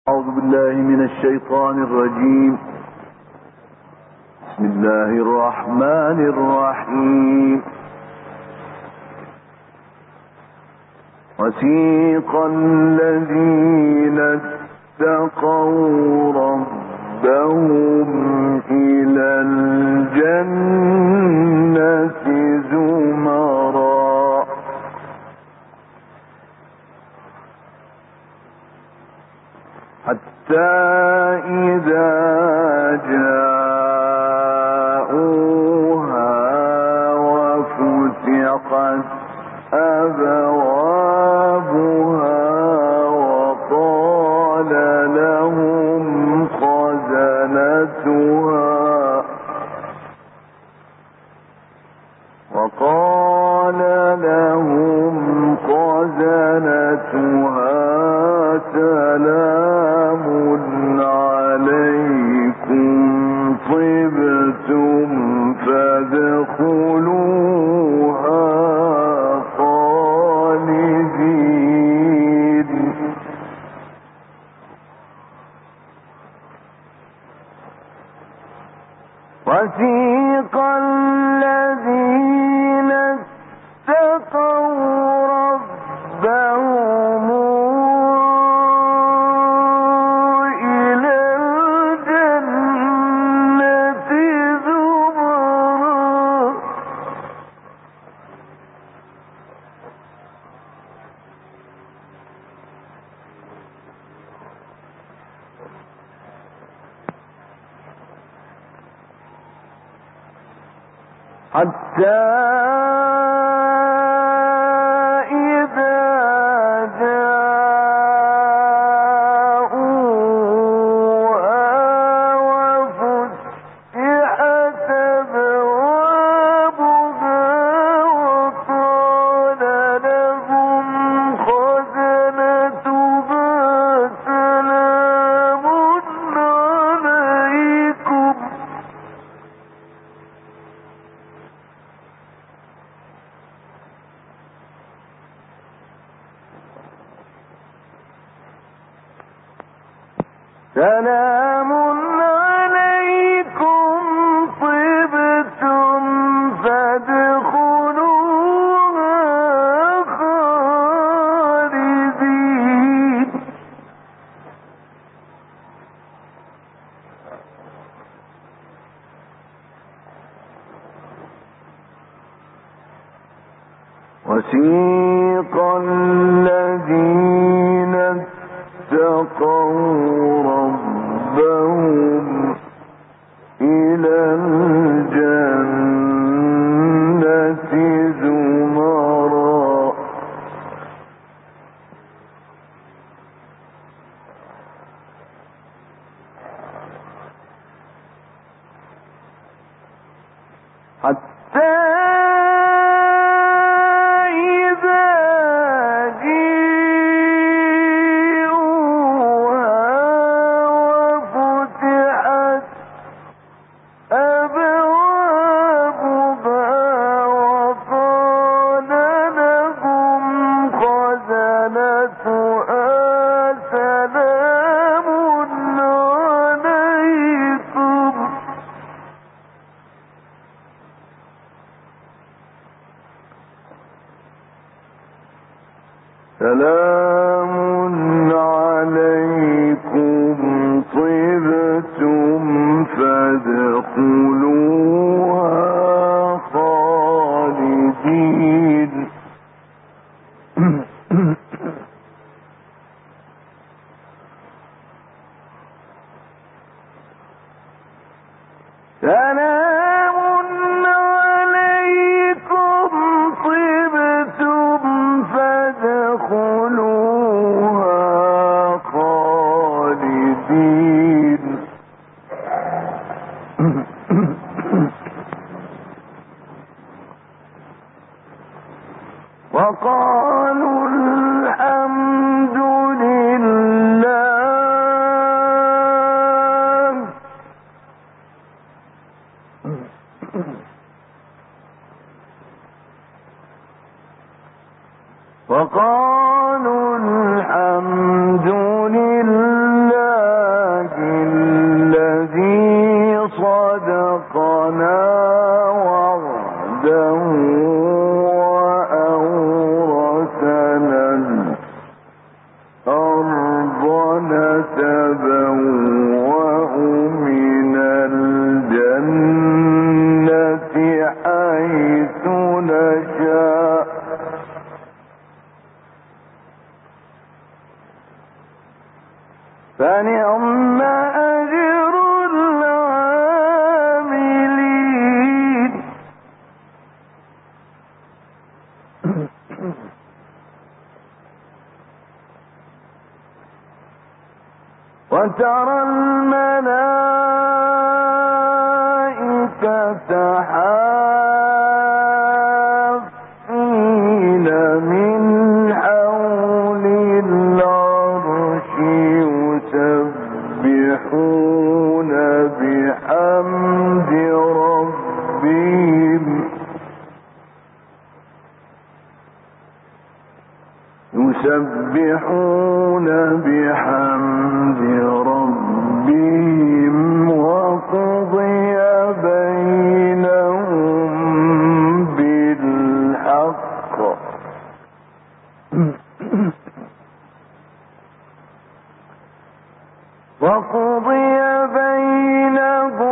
أعوذ بالله من الشيطان الرجيم. بسم الله الرحمن الرحيم. وسيق الذين اتقوا ربهم إلى الجنة زمرا حتى إذا جاءوها وفتحت أبوابها وقال لهم خزنتها سلام عليكم طبتم فادخلوها خالدين. وسيق الذين اتقوا ربهم إلى الجنة زمرا حتى إذا جاءوها وفتحت أبوابها وقال لهم خزنتها سلام عليكم طبتم فادخلوها خالدين. وسيق الذين اتقوا ربهم إلى الجنة زمرا حتى سلام عليكم طبتم فادخلوها خالدين. سلام عليكم طبتم فادخلوها خالدين. وقالوا الحمد لله وقالوا الحمد لله ونتبوأ من الجنة حيث نشاء فنعم أجر العاملين وترى الملائكة حافين من حول العرش يسبحون بحمد ربهم وقضي بينهم بالحق وقضي بينهم